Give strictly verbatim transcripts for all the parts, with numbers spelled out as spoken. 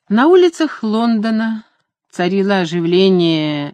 На улицах Лондона царило оживление,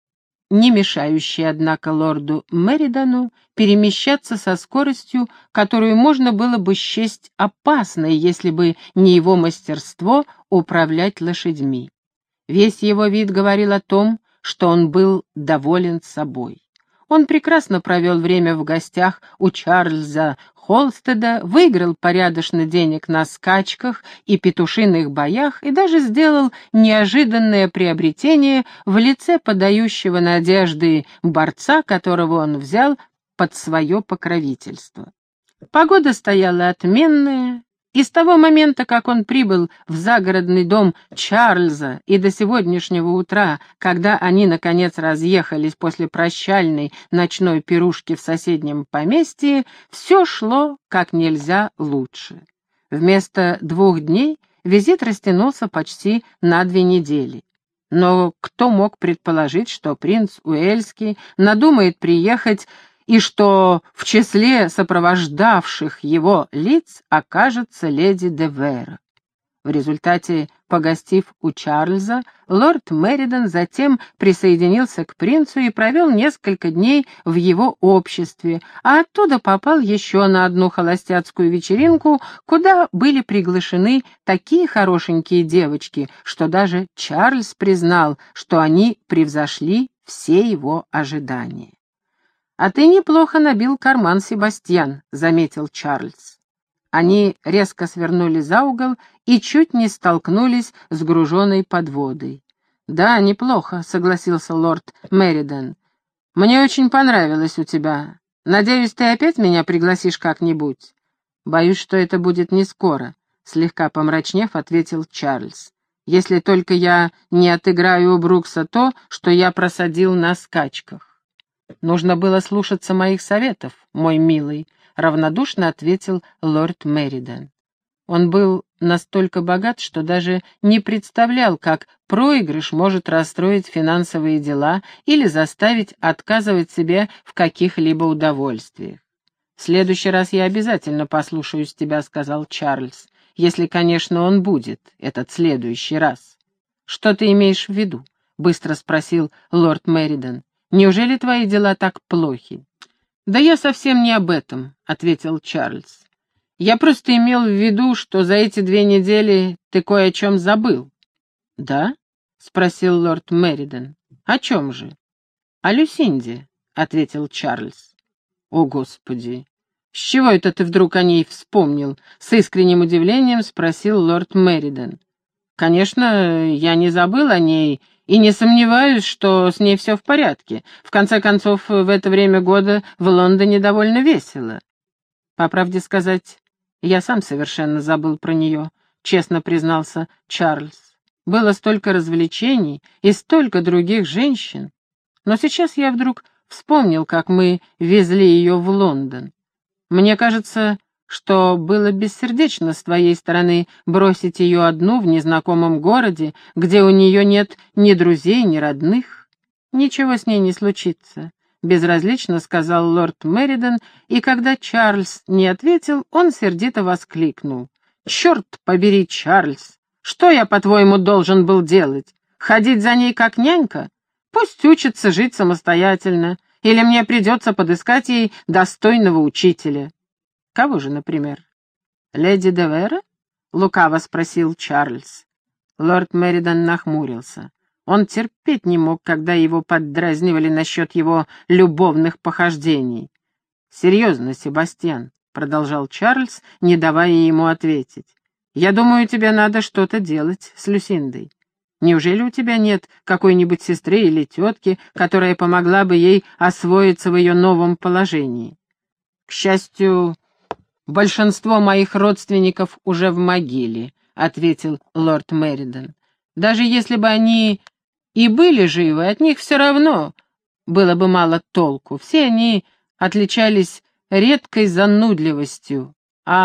не мешающее, однако, лорду Меридану перемещаться со скоростью, которую можно было бы счесть опасной, если бы не его мастерство управлять лошадьми. Весь его вид говорил о том, что он был доволен собой. Он прекрасно провел время в гостях у Чарльза Холстеда, выиграл порядочно денег на скачках и петушиных боях и даже сделал неожиданное приобретение в лице подающего надежды борца, которого он взял под свое покровительство. Погода стояла отменная, и с того момента, как он прибыл в загородный дом Чарльза, и до сегодняшнего утра, когда они, наконец, разъехались после прощальной ночной пирушки в соседнем поместье, все шло как нельзя лучше. Вместо двух дней визит растянулся почти на две недели. Но кто мог предположить, что принц Уэльский надумает приехать и что в числе сопровождавших его лиц окажется леди де Вера. В результате, погостив у Чарльза, лорд Меридан затем присоединился к принцу и провел несколько дней в его обществе, а оттуда попал еще на одну холостяцкую вечеринку, куда были приглашены такие хорошенькие девочки, что даже Чарльз признал, что они превзошли все его ожидания. «А ты неплохо набил карман, Себастьян», — заметил Чарльз. Они резко свернули за угол и чуть не столкнулись с груженой подводой. «Да, неплохо», — согласился лорд Меридан. «Мне очень понравилось у тебя. Надеюсь, ты опять меня пригласишь как-нибудь?» «Боюсь, что это будет не скоро», — слегка помрачнев, ответил Чарльз. «Если только я не отыграю у Брукса то, что я просадил на скачках». «Нужно было слушаться моих советов, мой милый», — равнодушно ответил лорд Меридан. Он был настолько богат, что даже не представлял, как проигрыш может расстроить финансовые дела или заставить отказывать себе в каких-либо удовольствиях. «В следующий раз я обязательно послушаюсь тебя», — сказал Чарльз, «если, конечно, он будет, этот следующий раз». «Что ты имеешь в виду?» — быстро спросил лорд Меридан. «Неужели твои дела так плохи?» «Да я совсем не об этом», — ответил Чарльз. «Я просто имел в виду, что за эти две недели ты кое о чем забыл». «Да?» — спросил лорд Меридан. «О чем же?» «О Люсинде», — ответил Чарльз. «О, Господи! С чего это ты вдруг о ней вспомнил?» — с искренним удивлением спросил лорд Меридан. «Конечно, я не забыл о ней и не сомневаюсь, что с ней все в порядке. В конце концов, в это время года в Лондоне довольно весело». «По правде сказать, я сам совершенно забыл про нее», — честно признался Чарльз. «Было столько развлечений и столько других женщин. Но сейчас я вдруг вспомнил, как мы везли ее в Лондон. Мне кажется, что было бессердечно с твоей стороны бросить ее одну в незнакомом городе, где у нее нет ни друзей, ни родных. Ничего с ней не случится», — безразлично сказал лорд Меридан, и когда Чарльз не ответил, он сердито воскликнул. «Черт побери, Чарльз! Что я, по-твоему, должен был делать? Ходить за ней как нянька? Пусть учится жить самостоятельно, или мне придется подыскать ей достойного учителя». «Кого же, например?» «Леди де Вера?» — лукаво спросил Чарльз. Лорд Меридан нахмурился. Он терпеть не мог, когда его поддразнивали насчет его любовных похождений. «Серьезно, Себастьян», — продолжал Чарльз, не давая ему ответить. «Я думаю, тебе надо что-то делать с Люсиндой. Неужели у тебя нет какой-нибудь сестры или тетки, которая помогла бы ей освоиться в ее новом положении?» «К счастью, большинство моих родственников уже в могиле», — ответил лорд Меридан. «Даже если бы они и были живы, от них все равно было бы мало толку. Все они отличались редкой занудливостью,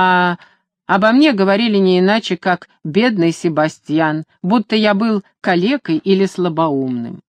а обо мне говорили не иначе, как «бедный Себастьян», будто я был калекой или слабоумным».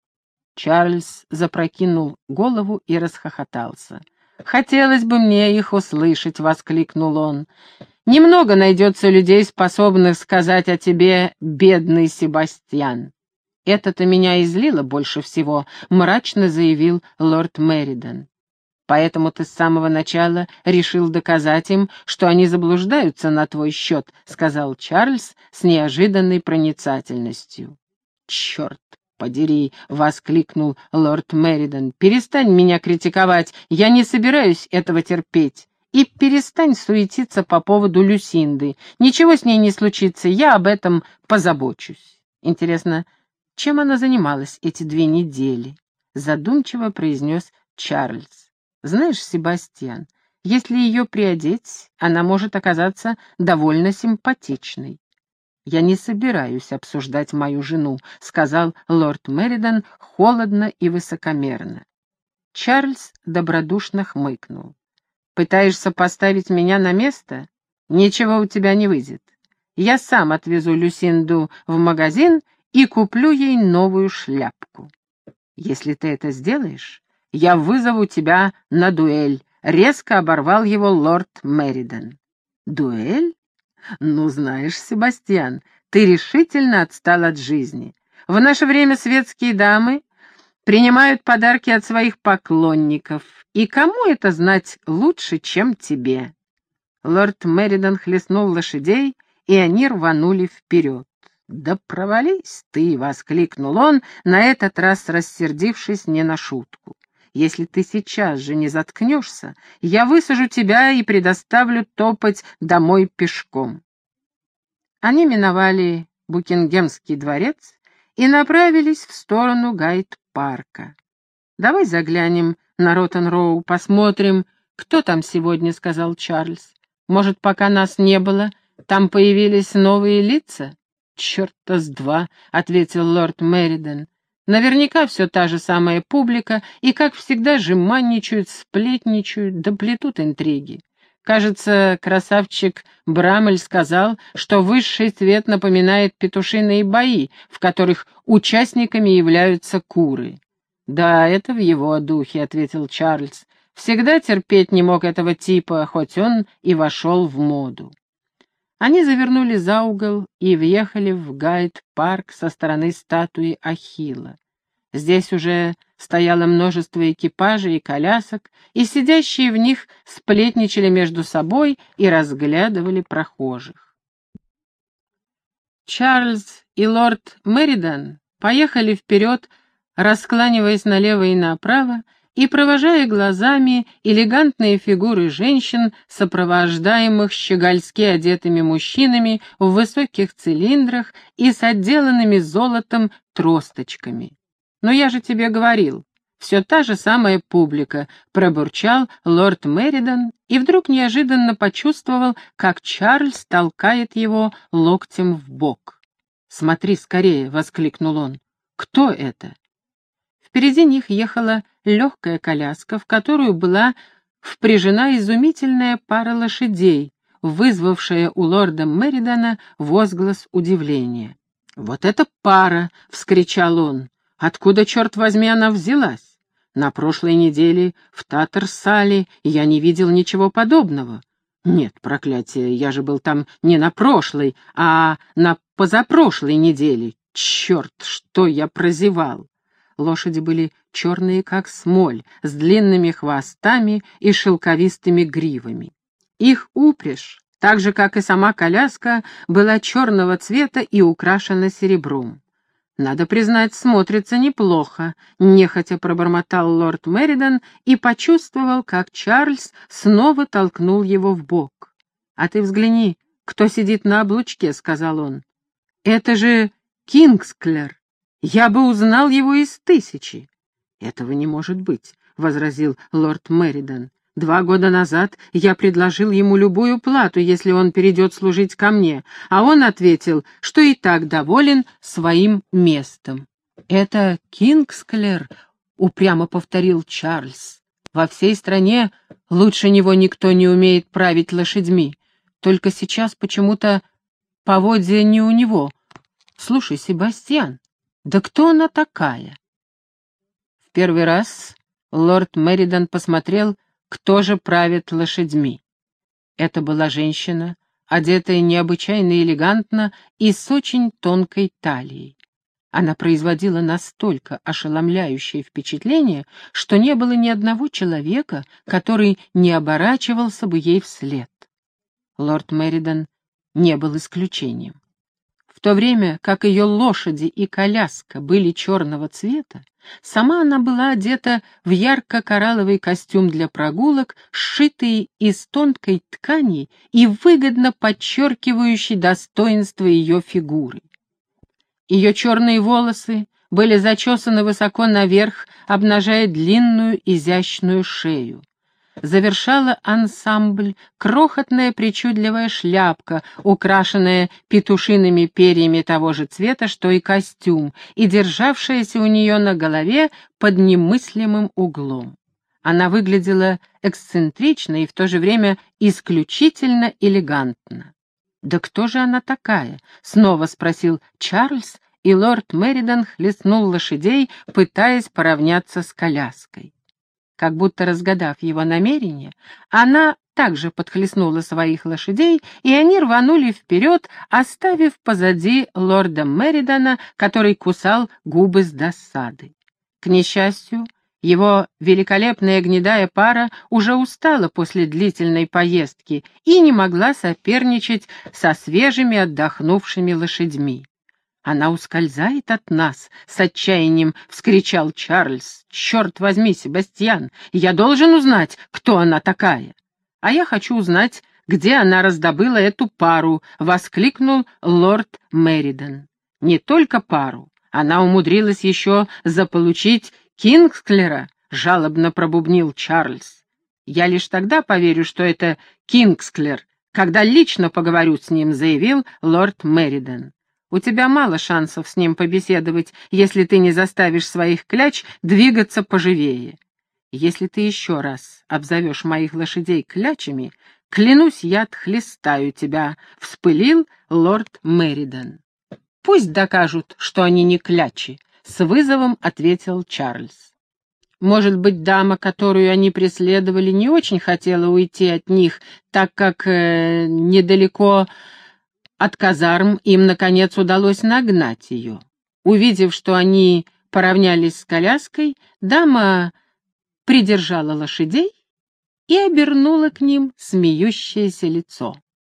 Чарльз запрокинул голову и расхохотался. «Хотелось бы мне их услышать», — воскликнул он. Немного найдется людей, способных сказать о тебе «бедный Себастьян». «Это-то меня излило больше всего», — мрачно заявил лорд Меридан. «Поэтому ты с самого начала решил доказать им, что они заблуждаются на твой счет», — сказал Чарльз с неожиданной проницательностью. «Черт подери!» — воскликнул лорд Меридан. «Перестань меня критиковать, я не собираюсь этого терпеть. И перестань суетиться по поводу Люсинды. Ничего с ней не случится, я об этом позабочусь». «Интересно, чем она занималась эти две недели?» — задумчиво произнес Чарльз. «Знаешь, Себастьян, если ее приодеть, она может оказаться довольно симпатичной». «Я не собираюсь обсуждать мою жену», — сказал лорд Меридан холодно и высокомерно. Чарльз добродушно хмыкнул. «Пытаешься поставить меня на место? Ничего у тебя не выйдет. Я сам отвезу Люсинду в магазин и куплю ей новую шляпку. Если ты это сделаешь, я вызову тебя на дуэль», — резко оборвал его лорд Меридан. «Дуэль? Ну, знаешь, Себастьян, ты решительно отстал от жизни. В наше время светские дамы принимают подарки от своих поклонников, и кому это знать лучше, чем тебе?» Лорд Меридан хлестнул лошадей, и они рванули вперед. «Да провались ты!» — воскликнул он, на этот раз рассердившись не на шутку. «Если ты сейчас же не заткнешься, я высажу тебя и предоставлю топать домой пешком». Они миновали Букингемский дворец и направились в сторону Гайд-парка. «Давай заглянем на Роттен-Роу, посмотрим, кто там сегодня», — сказал Чарльз. «Может, пока нас не было, там появились новые лица?» «Черт-то с два», — ответил лорд Меридан. «Наверняка все та же самая публика, и, как всегда, жеманничают, сплетничают, да плетут интриги. Кажется, красавчик Брамель сказал, что высший цвет напоминает петушиные бои, в которых участниками являются куры». «Да, это в его духе», — ответил Чарльз. «Всегда терпеть не мог этого типа, хоть он и вошел в моду». Они завернули за угол и въехали в Гайд-парк со стороны статуи Ахилла. Здесь уже стояло множество экипажей и колясок, и сидящие в них сплетничали между собой и разглядывали прохожих. Чарльз и лорд Меридан поехали вперед, раскланиваясь налево и направо, и провожая глазами элегантные фигуры женщин, сопровождаемых щегольски одетыми мужчинами в высоких цилиндрах и с отделанными золотом тросточками. «Но я же тебе говорил, все та же самая публика», — пробурчал лорд Меридан и вдруг неожиданно почувствовал, как Чарльз толкает его локтем в бок. «Смотри скорее», — воскликнул он. «Кто это?» Впереди них ехала легкая коляска, в которую была впряжена изумительная пара лошадей, вызвавшая у лорда Меридана возглас удивления. «Вот это пара!» — вскричал он. «Откуда, черт возьми, она взялась? На прошлой неделе в Татарсале я не видел ничего подобного. Нет, проклятие, я же был там не на прошлой, а на позапрошлой неделе. Черт, что я прозевал!» Лошади были черные, как смоль, с длинными хвостами и шелковистыми гривами. Их упряжь, так же, как и сама коляска, была черного цвета и украшена серебром. «Надо признать, смотрится неплохо», — нехотя пробормотал лорд Меридан и почувствовал, как Чарльз снова толкнул его в бок. «А ты взгляни, кто сидит на облучке», — сказал он. «Это же Кингсклер. Я бы узнал его из тысячи». «Этого не может быть», — возразил лорд Меридан. «Два года назад я предложил ему любую плату, если он перейдет служить ко мне, а он ответил, что и так доволен своим местом». «Это Кингсклер», — упрямо повторил Чарльз. «Во всей стране лучше него никто не умеет править лошадьми. Только сейчас почему-то поводья не у него. Слушай, Себастьян, да кто она такая?» В первый раз лорд Меридан посмотрел, кто же правит лошадьми. Это была женщина одетая необычайно элегантно и с очень тонкой талией. Она производила настолько ошеломляющее впечатление, что не было ни одного человека, который не оборачивался бы ей вслед. Лорд Меридан не был исключением. В то время как ее лошади и коляска были черного цвета, сама она была одета в ярко-коралловый костюм для прогулок, сшитый из тонкой ткани и выгодно подчеркивающий достоинство ее фигуры. Ее черные волосы были зачесаны высоко наверх, обнажая длинную изящную шею. Завершала ансамбль крохотная причудливая шляпка, украшенная петушиными перьями того же цвета, что и костюм, и державшаяся у нее на голове под немыслимым углом. Она выглядела эксцентрично и в то же время исключительно элегантно. «Да кто же она такая?» — снова спросил Чарльз, и лорд Меридан хлестнул лошадей, пытаясь поравняться с коляской. Как будто разгадав его намерение, она также подхлестнула своих лошадей, и они рванули вперед, оставив позади лорда Меридана, который кусал губы с досады. К несчастью, его великолепная гнедая пара уже устала после длительной поездки и не могла соперничать со свежими отдохнувшими лошадьми. «Она ускользает от нас!» — с отчаянием вскричал Чарльз. «Черт возьми, Себастьян, я должен узнать, кто она такая!» «А я хочу узнать, где она раздобыла эту пару!» — воскликнул лорд Меридан. «Не только пару, она умудрилась еще заполучить Кингсклера!» — жалобно пробубнил Чарльз. «Я лишь тогда поверю, что это Кингсклер, когда лично поговорю с ним», — заявил лорд Меридан. «У тебя мало шансов с ним побеседовать, если ты не заставишь своих кляч двигаться поживее. Если ты еще раз обзовешь моих лошадей клячами, клянусь, я отхлестаю тебя», — вспылил лорд Меридан. «Пусть докажут, что они не клячи», — с вызовом ответил Чарльз. Может быть, дама, которую они преследовали, не очень хотела уйти от них, так как э, недалеко от казарм им, наконец, удалось нагнать ее. Увидев, что они поравнялись с коляской, дама придержала лошадей и обернула к ним смеющееся лицо.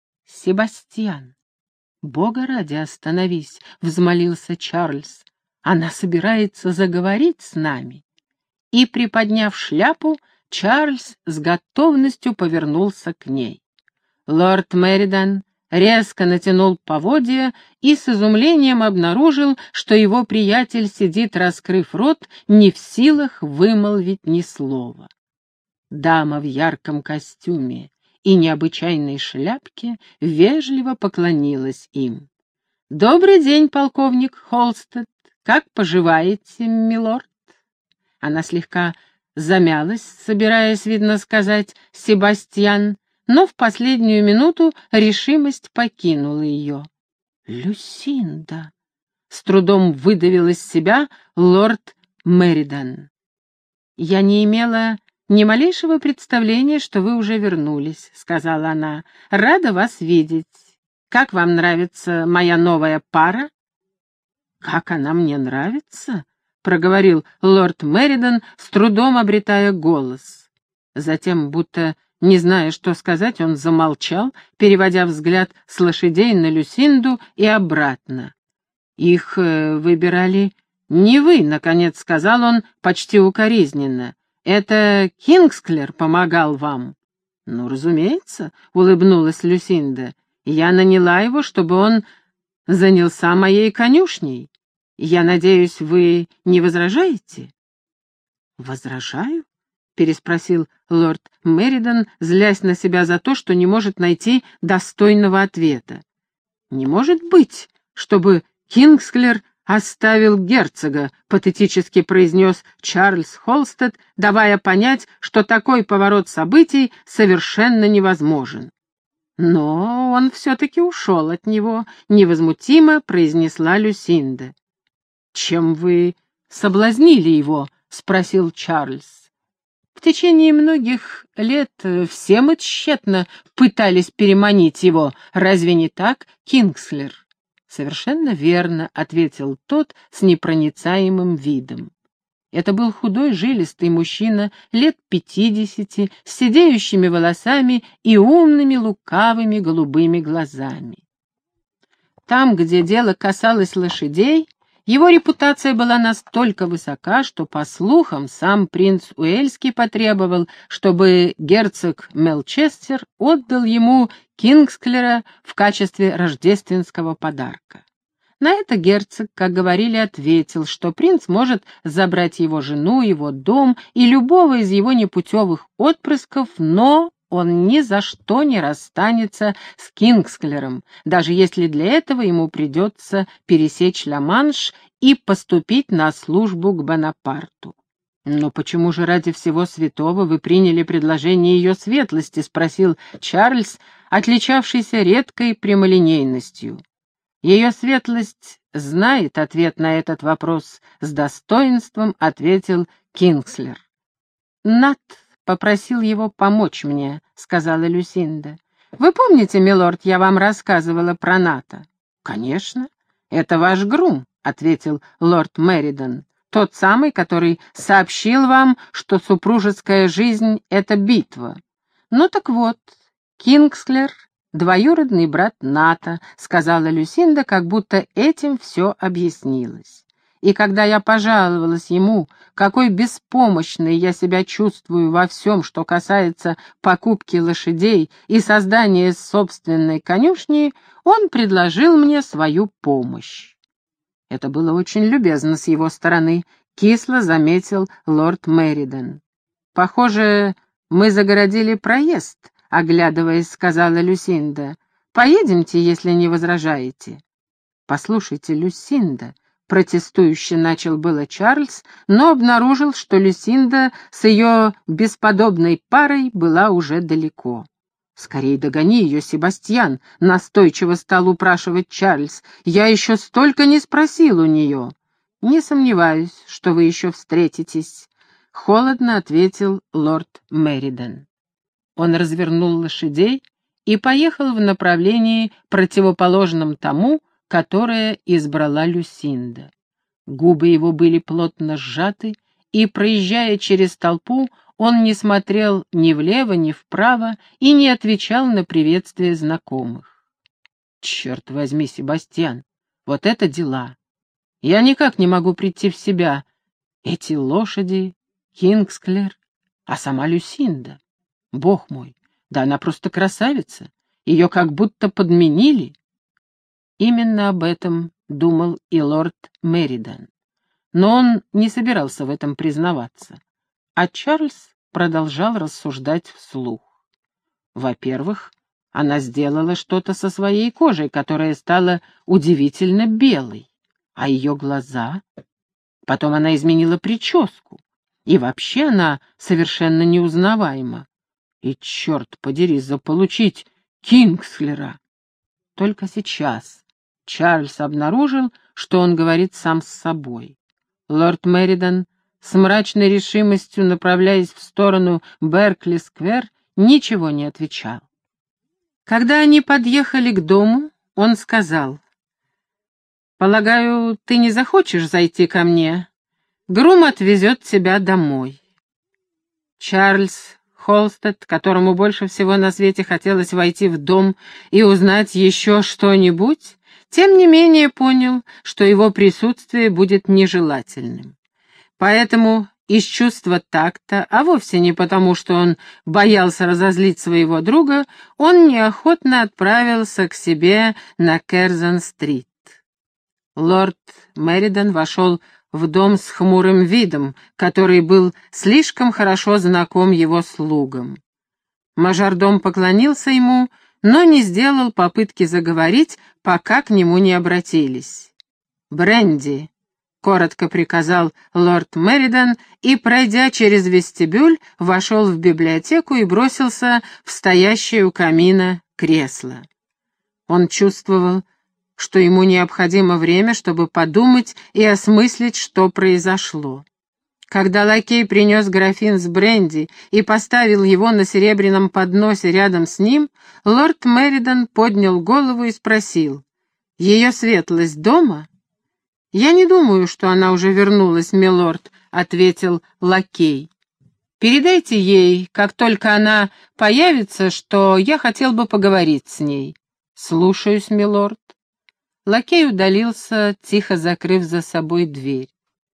«Себастьян, Бога ради, остановись!» — взмолился Чарльз. «Она собирается заговорить с нами». И, приподняв шляпу, Чарльз с готовностью повернулся к ней. Лорд Меридан резко натянул поводья и с изумлением обнаружил, что его приятель сидит, раскрыв рот, не в силах вымолвить ни слова. Дама в ярком костюме и необычайной шляпке вежливо поклонилась им. «Добрый день, полковник Холстед. Как поживаете, милорд?» Она слегка замялась, собираясь, видно сказать, «Себастьян», но в последнюю минуту решимость покинула ее. «Люсинда!» — с трудом выдавил из себя лорд Меридан. «Я не имела ни малейшего представления, что вы уже вернулись», — сказала она. «Рада вас видеть. Как вам нравится моя новая пара?» «Как она мне нравится?» — проговорил лорд Меридан, с трудом обретая голос. Затем, будто не зная, что сказать, он замолчал, переводя взгляд с лошадей на Люсинду и обратно. «Их э, выбирали не вы», — наконец сказал он почти укоризненно. «Это Кингсклер помогал вам». «Ну, разумеется», — улыбнулась Люсинда. «Я наняла его, чтобы он занялся моей конюшней. Я надеюсь, вы не возражаете?» «Возражаю?» — переспросил лорд Меридан, злясь на себя за то, что не может найти достойного ответа. «Не может быть, чтобы Кингсклер оставил герцога», — патетически произнес Чарльз Холстед, давая понять, что такой поворот событий совершенно невозможен. «Но он все-таки ушел от него», — невозмутимо произнесла Люсинда. «Чем вы соблазнили его?» — спросил Чарльз. В течение многих лет все мы тщетно пытались переманить его. Разве не так, Кингслер?» «Совершенно верно», — ответил тот с непроницаемым видом. Это был худой, жилистый мужчина, лет пятидесяти, с сидеющими волосами и умными, лукавыми голубыми глазами. Там, где дело касалось лошадей, его репутация была настолько высока, что, по слухам, сам принц Уэльский потребовал, чтобы герцог Мелчестер отдал ему Кингсклера в качестве рождественского подарка. На это герцог, как говорили, ответил, что принц может забрать его жену, его дом и любого из его непутевых отпрысков, но он ни за что не расстанется с Кингсклером, даже если для этого ему придется пересечь Ла-Манш и поступить на службу к Бонапарту. «Но почему же ради всего святого вы приняли предложение ее светлости?» — спросил Чарльз, отличавшийся редкой прямолинейностью. «Ее светлость знает ответ на этот вопрос», — с достоинством ответил Кингслер. «Нат попросил его помочь мне», — сказала Люсинда. «Вы помните, милорд, я вам рассказывала про Ната?» «Конечно. Это ваш грум», — ответил лорд Меридан. «Тот самый, который сообщил вам, что супружеская жизнь — это битва. Ну так вот, Кингсклер — двоюродный брат Ната», — сказала Люсинда, как будто этим все объяснилось. «И когда я пожаловалась ему, какой беспомощной я себя чувствую во всем, что касается покупки лошадей и создания собственной конюшни, он предложил мне свою помощь». «Это было очень любезно с его стороны», — кисло заметил лорд Меридан. «Похоже, мы загородили проезд», — оглядываясь, сказала Люсинда. «Поедемте, если не возражаете». «Послушайте, Люсинда», — протестующе начал было Чарльз, но обнаружил, что Люсинда с ее бесподобной парой была уже далеко. «Скорей догони ее, Себастьян», — настойчиво стал упрашивать Чарльз. «Я еще столько не спросил у нее». «Не сомневаюсь, что вы еще встретитесь», — холодно ответил лорд Меридан. Он развернул лошадей и поехал в направлении, противоположном тому, которое избрала Люсинда. Губы его были плотно сжаты, и, проезжая через толпу, он не смотрел ни влево, ни вправо и не отвечал на приветствие знакомых. «Черт возьми, Себастьян, вот это дела! Я никак не могу прийти в себя. Эти лошади, Кингсклер, а сама Люсинда. Бог мой, да она просто красавица, ее как будто подменили». Именно об этом думал и лорд Меридан. Но он не собирался в этом признаваться. А Чарльз продолжал рассуждать вслух. Во-первых, она сделала что-то со своей кожей, которая стала удивительно белой, а ее глаза... Потом она изменила прическу, и вообще она совершенно неузнаваема. И, черт подери, заполучить Кингслера! Только сейчас Чарльз обнаружил, что он говорит сам с собой. Лорд Меридан, с мрачной решимостью направляясь в сторону Беркли-сквер, ничего не отвечал. Когда они подъехали к дому, он сказал: «Полагаю, ты не захочешь зайти ко мне? Грум отвезет тебя домой». Чарльз Холстед, которому больше всего на свете хотелось войти в дом и узнать еще что-нибудь, тем не менее понял, что его присутствие будет нежелательным. Поэтому из чувства такта, а вовсе не потому, что он боялся разозлить своего друга, он неохотно отправился к себе на Керзон-стрит. Лорд Меридан вошел в дом с хмурым видом, который был слишком хорошо знаком его слугам. Мажордом поклонился ему, но не сделал попытки заговорить, пока к нему не обратились. «Бренди», — коротко приказал лорд Меридан и, пройдя через вестибюль, вошел в библиотеку и бросился в стоящее у камина кресло. Он чувствовал, что ему необходимо время, чтобы подумать и осмыслить, что произошло. Когда лакей принес графин с бренди и поставил его на серебряном подносе рядом с ним, лорд Меридан поднял голову и спросил: «Ее светлость дома?» «Я не думаю, что она уже вернулась, милорд», — ответил лакей. «Передайте ей, как только она появится, что я хотел бы поговорить с ней». «Слушаюсь, милорд». Лакей удалился, тихо закрыв за собой дверь.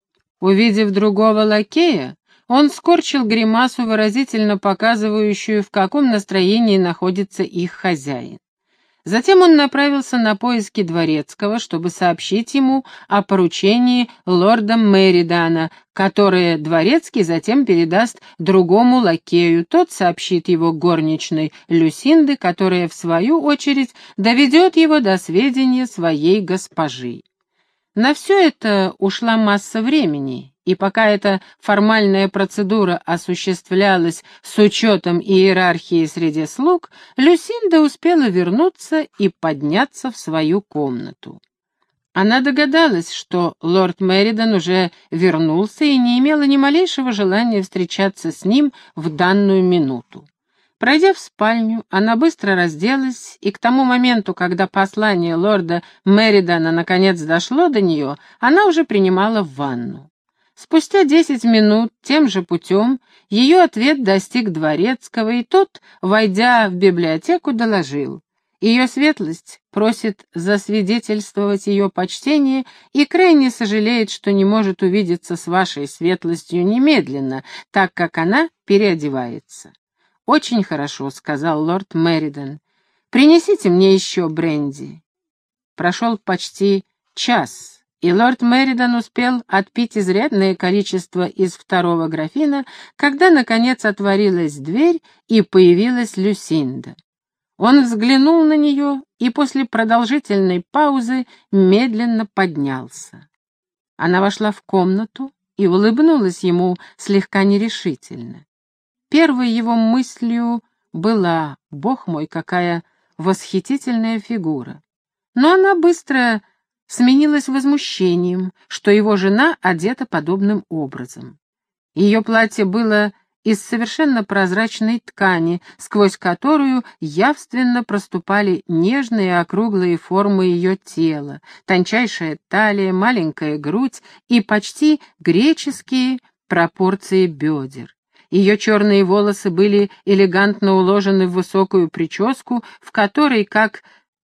Увидев другого лакея, он скорчил гримасу, выразительно показывающую, в каком настроении находится их хозяин. Затем он направился на поиски дворецкого, чтобы сообщить ему о поручении лорда Меридана, которое дворецкий затем передаст другому лакею. Тот сообщит его горничной Люсинды, которая, в свою очередь, доведет его до сведения своей госпожи. На все это ушла масса времени, и пока эта формальная процедура осуществлялась с учетом иерархии среди слуг, Люсинда успела вернуться и подняться в свою комнату. Она догадалась, что лорд Меридан уже вернулся и не имела ни малейшего желания встречаться с ним в данную минуту. Пройдя в спальню, она быстро разделась, и к тому моменту, когда послание лорда Меридана наконец дошло до нее, она уже принимала ванну. Спустя десять минут тем же путем ее ответ достиг дворецкого, и тот, войдя в библиотеку, доложил: «Ее светлость просит засвидетельствовать ее почтение и крайне сожалеет, что не может увидеться с вашей светлостью немедленно, так как она переодевается». «Очень хорошо», — сказал лорд Меридан. «Принесите мне еще бренди». Прошел почти час, и лорд Меридан успел отпить изрядное количество из второго графина, когда, наконец, отворилась дверь, и появилась Люсинда. Он взглянул на нее и после продолжительной паузы медленно поднялся. Она вошла в комнату и улыбнулась ему слегка нерешительно. Первой его мыслью была: «Бог мой, какая восхитительная фигура!» Но она быстро сменилась возмущением, что его жена одета подобным образом. Ее платье было из совершенно прозрачной ткани, сквозь которую явственно проступали нежные округлые формы ее тела, тончайшая талия, маленькая грудь и почти греческие пропорции бедер. Ее черные волосы были элегантно уложены в высокую прическу, в которой, как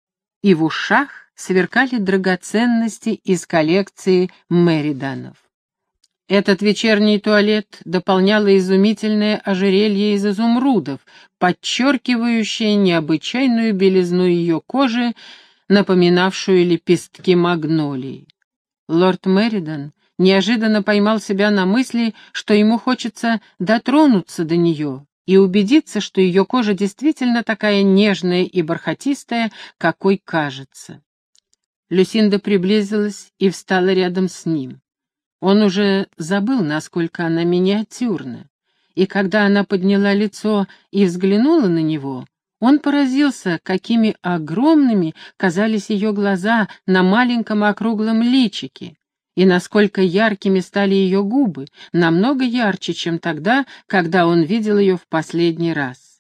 и в ушах, сверкали драгоценности из коллекции Мериданов. Этот вечерний туалет дополняло изумительное ожерелье из изумрудов, подчеркивающее необычайную белизну ее кожи, напоминавшую лепестки магнолии. Лорд Меридан неожиданно поймал себя на мысли, что ему хочется дотронуться до нее и убедиться, что ее кожа действительно такая нежная и бархатистая, какой кажется. Люсинда приблизилась и встала рядом с ним. Он уже забыл, насколько она миниатюрна, и когда она подняла лицо и взглянула на него, он поразился, какими огромными казались ее глаза на маленьком округлом личике, и насколько яркими стали ее губы, намного ярче, чем тогда, когда он видел ее в последний раз.